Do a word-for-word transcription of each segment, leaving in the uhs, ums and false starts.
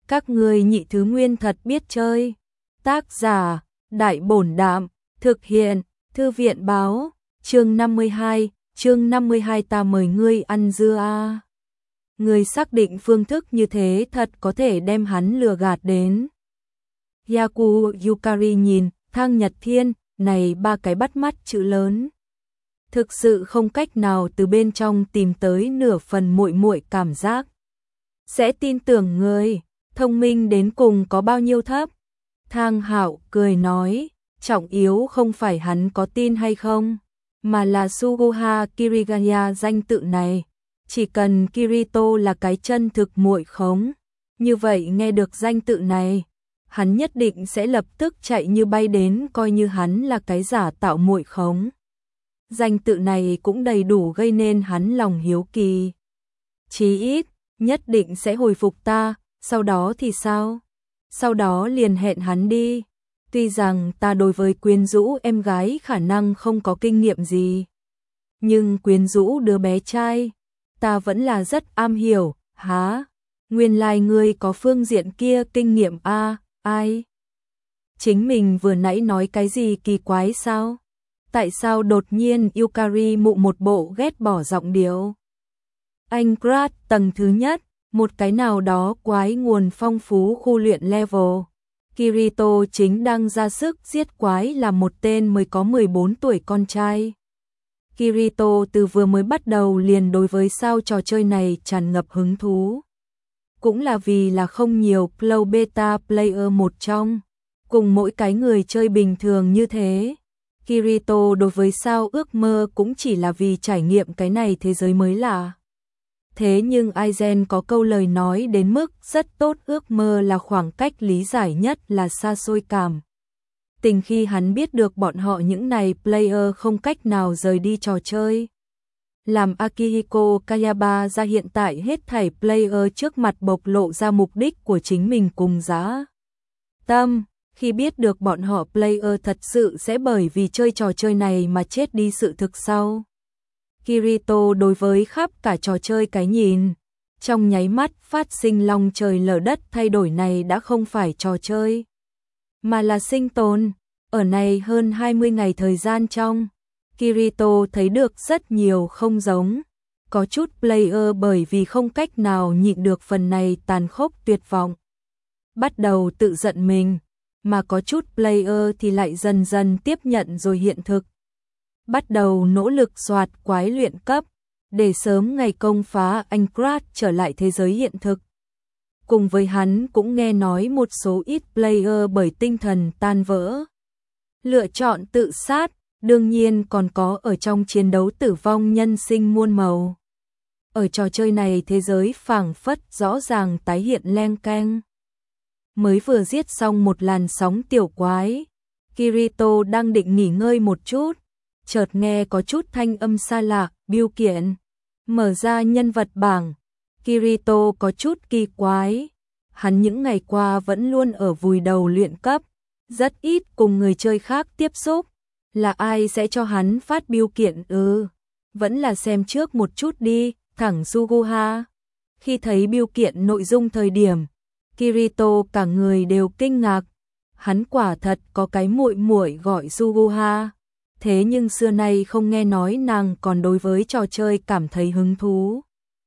Các ngươi nhị thứ nguyên thật biết chơi. Tác giả, Đại Bổn Đạm, thực hiện, Thư viện Báo, chương năm mươi hai, chương năm mươi hai ta mời ngươi ăn dưa a. Ngươi xác định phương thức như thế thật có thể đem hắn lừa gạt đến. Yaku Yukari nhìn, Thang Nhật Thiên, này ba cái bắt mắt chữ lớn. Thực sự không cách nào từ bên trong tìm tới nửa phần muội muội cảm giác. Sẽ tin tưởng ngươi, thông minh đến cùng có bao nhiêu thấp. Thang Hạo cười nói, trọng yếu không phải hắn có tin hay không, mà là Suguha Kirigaya danh tự này. Chỉ cần Kirito là cái chân thực muội khống, như vậy nghe được danh tự này, hắn nhất định sẽ lập tức chạy như bay đến coi như hắn là cái giả tạo muội khống. Danh tự này cũng đầy đủ gây nên hắn lòng hiếu kỳ. Chí ít, nhất định sẽ hồi phục ta, sau đó thì sao? Sau đó liền hẹn hắn đi. Tuy rằng ta đối với quyến rũ em gái khả năng không có kinh nghiệm gì, nhưng quyến rũ đứa bé trai, ta vẫn là rất am hiểu. Hả? Nguyên lai ngươi có phương diện kia kinh nghiệm a? À, ai? Chính mình vừa nãy nói cái gì kỳ quái sao? Tại sao đột nhiên Yukari mụ một bộ ghét bỏ giọng điệu? Anh Grad tầng thứ nhất, một cái nào đó quái nguồn phong phú khu luyện level. Kirito chính đang ra sức giết quái là một tên mới có mười bốn tuổi con trai. Kirito từ vừa mới bắt đầu liền đối với sao trò chơi này tràn ngập hứng thú. Cũng là vì là không nhiều Cloud Beta player một trong, cùng mỗi cái người chơi bình thường như thế. Kirito đối với sao ước mơ cũng chỉ là vì trải nghiệm cái này thế giới mới lạ. Thế nhưng Aizen có câu lời nói đến mức rất tốt, ước mơ là khoảng cách lý giải nhất là xa xôi cảm. Tình khi hắn biết được bọn họ những này player không cách nào rời đi trò chơi. Làm Akihiko Kayaba ra hiện tại hết thảy player trước mặt bộc lộ ra mục đích của chính mình cùng giá tâm. Khi biết được bọn họ player thật sự sẽ bởi vì chơi trò chơi này mà chết đi sự thực sau. Kirito đối với khắp cả trò chơi cái nhìn, trong nháy mắt phát sinh long trời lở đất thay đổi này đã không phải trò chơi, mà là sinh tồn. Ở này hơn hai mươi ngày thời gian trong, Kirito thấy được rất nhiều không giống. Có chút player bởi vì không cách nào nhịn được phần này tàn khốc tuyệt vọng, bắt đầu tự giận mình, mà có chút player thì lại dần dần tiếp nhận rồi hiện thực. Bắt đầu nỗ lực soạt quái luyện cấp, để sớm ngày công phá anh Grad trở lại thế giới hiện thực. Cùng với hắn cũng nghe nói một số ít player bởi tinh thần tan vỡ, lựa chọn tự sát, đương nhiên còn có ở trong chiến đấu tử vong nhân sinh muôn màu. Ở trò chơi này thế giới phảng phất rõ ràng tái hiện leng keng. Mới vừa giết xong một làn sóng tiểu quái, Kirito đang định nghỉ ngơi một chút, chợt nghe có chút thanh âm xa lạ, biêu kiện. Mở ra nhân vật bảng, Kirito có chút kỳ quái. Hắn những ngày qua vẫn luôn ở vùi đầu luyện cấp, rất ít cùng người chơi khác tiếp xúc. Là ai sẽ cho hắn phát biêu kiện ư? Vẫn là xem trước một chút đi, thẳng Suguha. Khi thấy biêu kiện nội dung thời điểm, Kirito cả người đều kinh ngạc. Hắn quả thật có cái muội muội gọi Suguha. Thế nhưng xưa nay không nghe nói nàng còn đối với trò chơi cảm thấy hứng thú.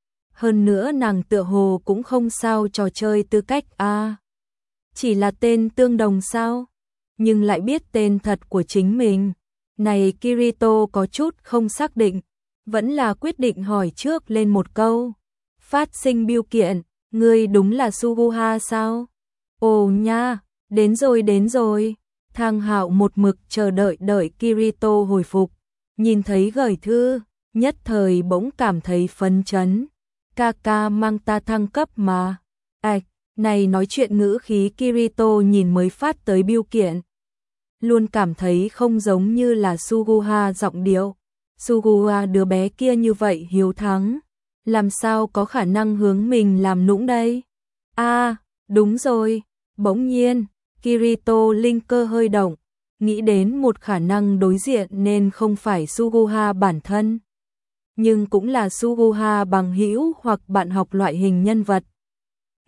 Hơn nữa nàng tựa hồ cũng không sao trò chơi tư cách a. À, chỉ là tên tương đồng sao? Nhưng lại biết tên thật của chính mình. Này Kirito có chút không xác định, vẫn là quyết định hỏi trước lên một câu. Phát sinh biêu kiện, ngươi đúng là Suguha sao? Ồ nha, đến rồi đến rồi. Thang Hạo một mực chờ đợi đợi Kirito hồi phục, nhìn thấy gửi thư, nhất thời bỗng cảm thấy phấn chấn. Kaka mang ta thăng cấp mà. Ảch, này nói chuyện ngữ khí Kirito nhìn mới phát tới biêu kiện. Luôn cảm thấy không giống như là Suguha giọng điệu. Suguha đứa bé kia như vậy hiếu thắng, làm sao có khả năng hướng mình làm nũng đây? A, à, đúng rồi, bỗng nhiên Kirito linh cơ hơi động, nghĩ đến một khả năng đối diện nên không phải Suguha bản thân, nhưng cũng là Suguha bằng hữu hoặc bạn học loại hình nhân vật.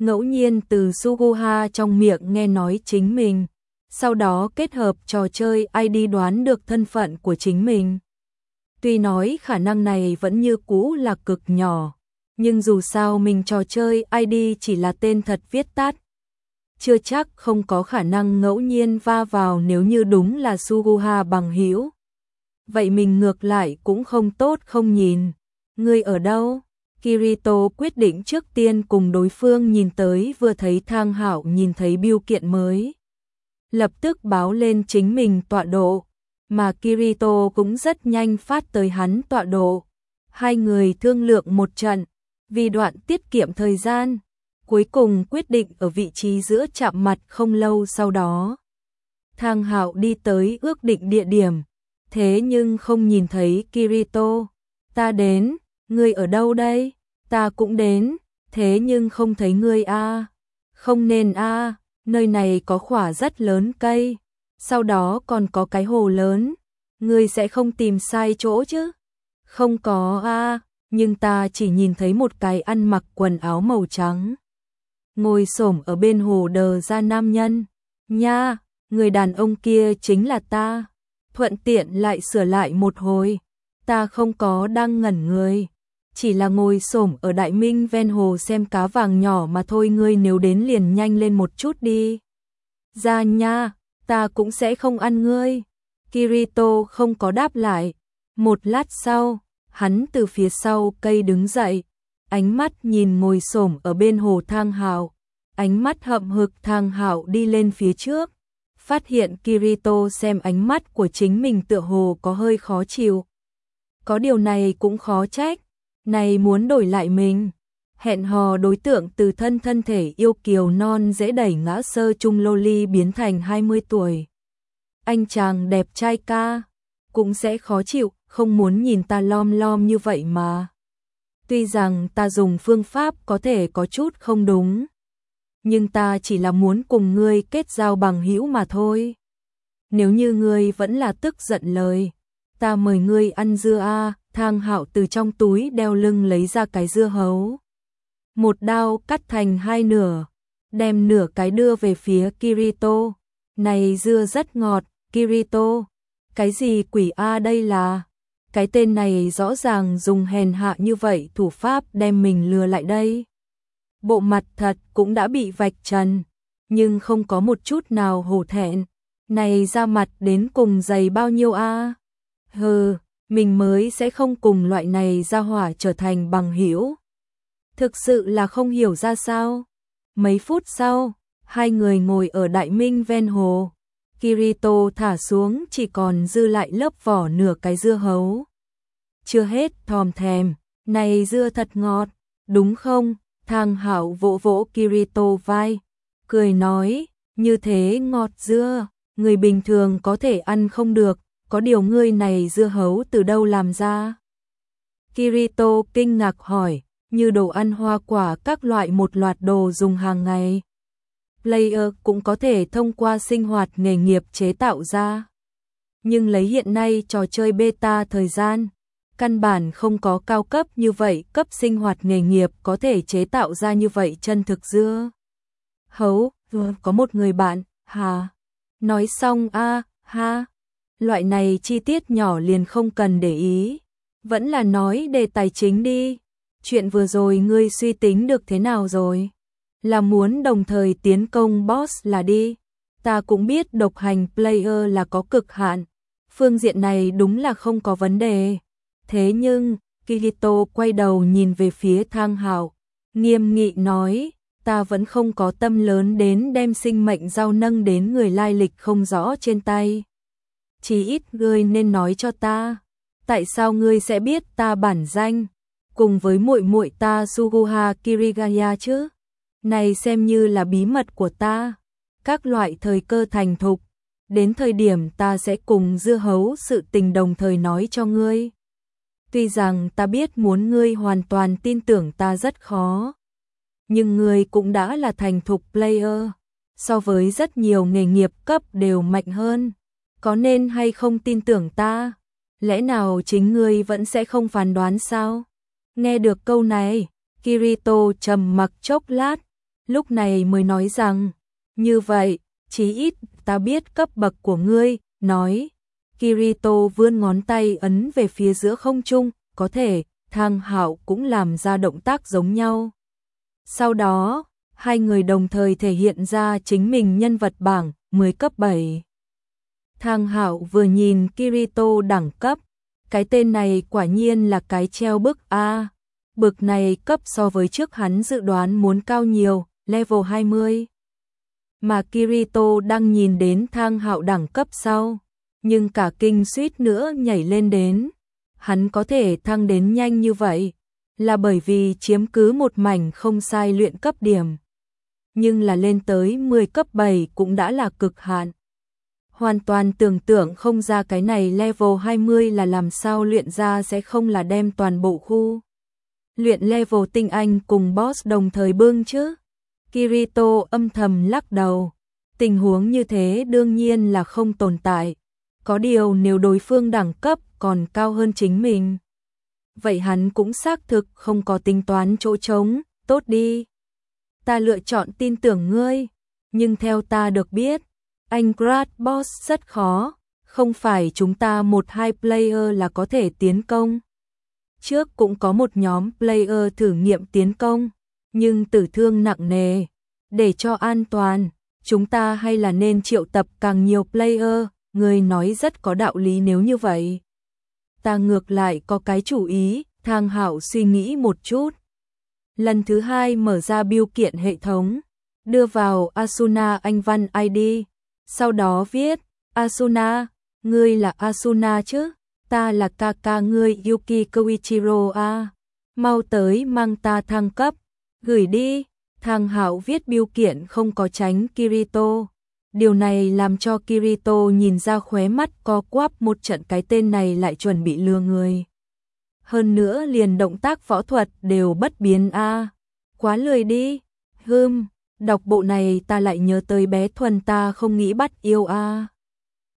ngẫu nhiên từ Suguha trong miệng nghe nói chính mình, sau đó kết hợp trò chơi i đê đoán được thân phận của chính mình. Tuy nói khả năng này vẫn như cũ là cực nhỏ, nhưng dù sao mình trò chơi i đê chỉ là tên thật viết tắt. Chưa chắc không có khả năng ngẫu nhiên va vào nếu như đúng là Suguha bằng hữu. Vậy mình ngược lại cũng không tốt không nhìn. Ngươi ở đâu? Kirito quyết định trước tiên cùng đối phương nhìn tới, vừa thấy Thang Hạo nhìn thấy bưu kiện mới, lập tức báo lên chính mình tọa độ, mà Kirito cũng rất nhanh phát tới hắn tọa độ. Hai người thương lượng một trận, vì đoạn tiết kiệm thời gian, cuối cùng quyết định ở vị trí giữa chạm mặt. Không lâu sau đó, Thang Hạo đi tới ước định địa điểm, thế nhưng không nhìn thấy Kirito. Ta đến, ngươi ở đâu đây? Ta cũng đến, thế nhưng không thấy ngươi a. Không nên a, nơi này có khỏa rất lớn cây, sau đó còn có cái hồ lớn, ngươi sẽ không tìm sai chỗ chứ? Không có a, nhưng ta chỉ nhìn thấy một cái ăn mặc quần áo màu trắng, ngồi xổm ở bên hồ đờ ra nam nhân. Nha, người đàn ông kia chính là ta. Thuận tiện lại sửa lại một hồi, ta không có đang ngẩn người, chỉ là ngồi xổm ở đại minh ven hồ xem cá vàng nhỏ mà thôi. Ngươi nếu đến liền nhanh lên một chút đi. Ra nha, ta cũng sẽ không ăn ngươi. Kirito không có đáp lại. Một lát sau, hắn từ phía sau cây đứng dậy, ánh mắt nhìn ngồi xổm ở bên hồ Thang Hạo, ánh mắt hậm hực. Thang Hạo đi lên phía trước, phát hiện Kirito xem ánh mắt của chính mình tựa hồ có hơi khó chịu. Có điều này cũng khó trách, này muốn đổi lại mình. Hẹn hò đối tượng từ thân thân thể yêu kiều non dễ đẩy ngã sơ trung loli biến thành hai mươi tuổi. Anh chàng đẹp trai ca, cũng sẽ khó chịu, không muốn nhìn ta lom lom như vậy mà. Tuy rằng ta dùng phương pháp có thể có chút không đúng, nhưng ta chỉ là muốn cùng ngươi kết giao bằng hữu mà thôi. Nếu như ngươi vẫn là tức giận lời, ta mời ngươi ăn dưa a. Thang Hạo từ trong túi đeo lưng lấy ra cái dưa hấu, một đao cắt thành hai nửa, đem nửa cái đưa về phía Kirito. Này dưa rất ngọt, Kirito. Cái gì quỷ a đây là? Cái tên này rõ ràng dùng hèn hạ như vậy thủ pháp đem mình lừa lại đây. Bộ mặt thật cũng đã bị vạch trần, nhưng không có một chút nào hổ thẹn. Này da mặt đến cùng dày bao nhiêu a? Hừ, mình mới sẽ không cùng loại này ra hỏa trở thành bằng hữu. Thực sự là không hiểu ra sao. Mấy phút sau, hai người ngồi ở đại minh ven hồ. Kirito thả xuống chỉ còn dư lại lớp vỏ nửa cái dưa hấu. Chưa hết thòm thèm, này dưa thật ngọt, đúng không? Thang Hạo vỗ vỗ Kirito vai, cười nói, như thế ngọt dưa, người bình thường có thể ăn không được, có điều ngươi này dưa hấu từ đâu làm ra? Kirito kinh ngạc hỏi, như đồ ăn hoa quả các loại một loạt đồ dùng hàng ngày. Player cũng có thể thông qua sinh hoạt nghề nghiệp chế tạo ra. Nhưng lấy hiện nay trò chơi beta thời gian, căn bản không có cao cấp như vậy cấp sinh hoạt nghề nghiệp có thể chế tạo ra như vậy chân thực dưa hấu. Có một người bạn, hà, nói xong a ha, loại này chi tiết nhỏ liền không cần để ý, vẫn là nói đề tài chính đi. Chuyện vừa rồi ngươi suy tính được thế nào rồi? Là muốn đồng thời tiến công boss là đi. Ta cũng biết độc hành player là có cực hạn, phương diện này đúng là không có vấn đề. Thế nhưng, Kirito quay đầu nhìn về phía Thang Hạo, nghiêm nghị nói, ta vẫn không có tâm lớn đến đem sinh mệnh giao nâng đến người lai lịch không rõ trên tay. Chỉ ít ngươi nên nói cho ta, tại sao ngươi sẽ biết ta bản danh, cùng với muội muội ta Suguha Kirigaya chứ? Này xem như là bí mật của ta. Các loại thời cơ thành thục, đến thời điểm ta sẽ cùng dưa hấu sự tình đồng thời nói cho ngươi. Tuy rằng ta biết muốn ngươi hoàn toàn tin tưởng ta rất khó, nhưng ngươi cũng đã là thành thục player, so với rất nhiều nghề nghiệp cấp đều mạnh hơn. Có nên hay không tin tưởng ta? Lẽ nào chính ngươi vẫn sẽ không phán đoán sao? Nghe được câu này, Kirito trầm mặc chốc lát, lúc này mới nói rằng, như vậy, chí ít ta biết cấp bậc của ngươi, nói. Kirito vươn ngón tay ấn về phía giữa không trung, có thể, Thang Hạo cũng làm ra động tác giống nhau. Sau đó, hai người đồng thời thể hiện ra chính mình nhân vật bảng, mười cấp bảy. Thang Hạo vừa nhìn Kirito đẳng cấp, cái tên này quả nhiên là cái treo bức A. Bực này cấp so với trước hắn dự đoán muốn cao nhiều, level hai mươi. Mà Kirito đang nhìn đến Thang Hạo đẳng cấp sau, nhưng cả kinh suýt nữa nhảy lên đến. Hắn có thể thăng đến nhanh như vậy, là bởi vì chiếm cứ một mảnh không sai luyện cấp điểm. Nhưng là lên tới mười cấp bảy cũng đã là cực hạn. Hoàn toàn tưởng tượng không ra cái này level hai mươi là làm sao luyện ra sẽ không là đem toàn bộ khu. Luyện level tinh anh cùng boss đồng thời bưng chứ. Kirito âm thầm lắc đầu. Tình huống như thế đương nhiên là không tồn tại. Có điều nếu đối phương đẳng cấp còn cao hơn chính mình, vậy hắn cũng xác thực không có tính toán chỗ trống, tốt đi. Ta lựa chọn tin tưởng ngươi, nhưng theo ta được biết, anh Grad Boss rất khó, không phải chúng ta một hai player là có thể tiến công. Trước cũng có một nhóm player thử nghiệm tiến công, nhưng tử thương nặng nề. Để cho an toàn, chúng ta hay là nên triệu tập càng nhiều player, người nói rất có đạo lý nếu như vậy. Ta ngược lại có cái chủ ý, Thang Hạo suy nghĩ một chút. Lần thứ hai mở ra biêu kiện hệ thống, đưa vào Asuna anh văn i đê, sau đó viết, Asuna, ngươi là Asuna chứ, ta là ca ca ngươi Yuki Koichiro a, mau tới mang ta thăng cấp, gửi đi. Thang Hạo viết biêu kiện không có tránh Kirito. Điều này làm cho Kirito nhìn ra khóe mắt co quắp một trận, cái tên này lại chuẩn bị lừa người. Hơn nữa liền động tác võ thuật đều bất biến a, à. Quá lười đi. Hừm, đọc bộ này ta lại nhớ tới bé Thuần ta không nghĩ bắt yêu a. À.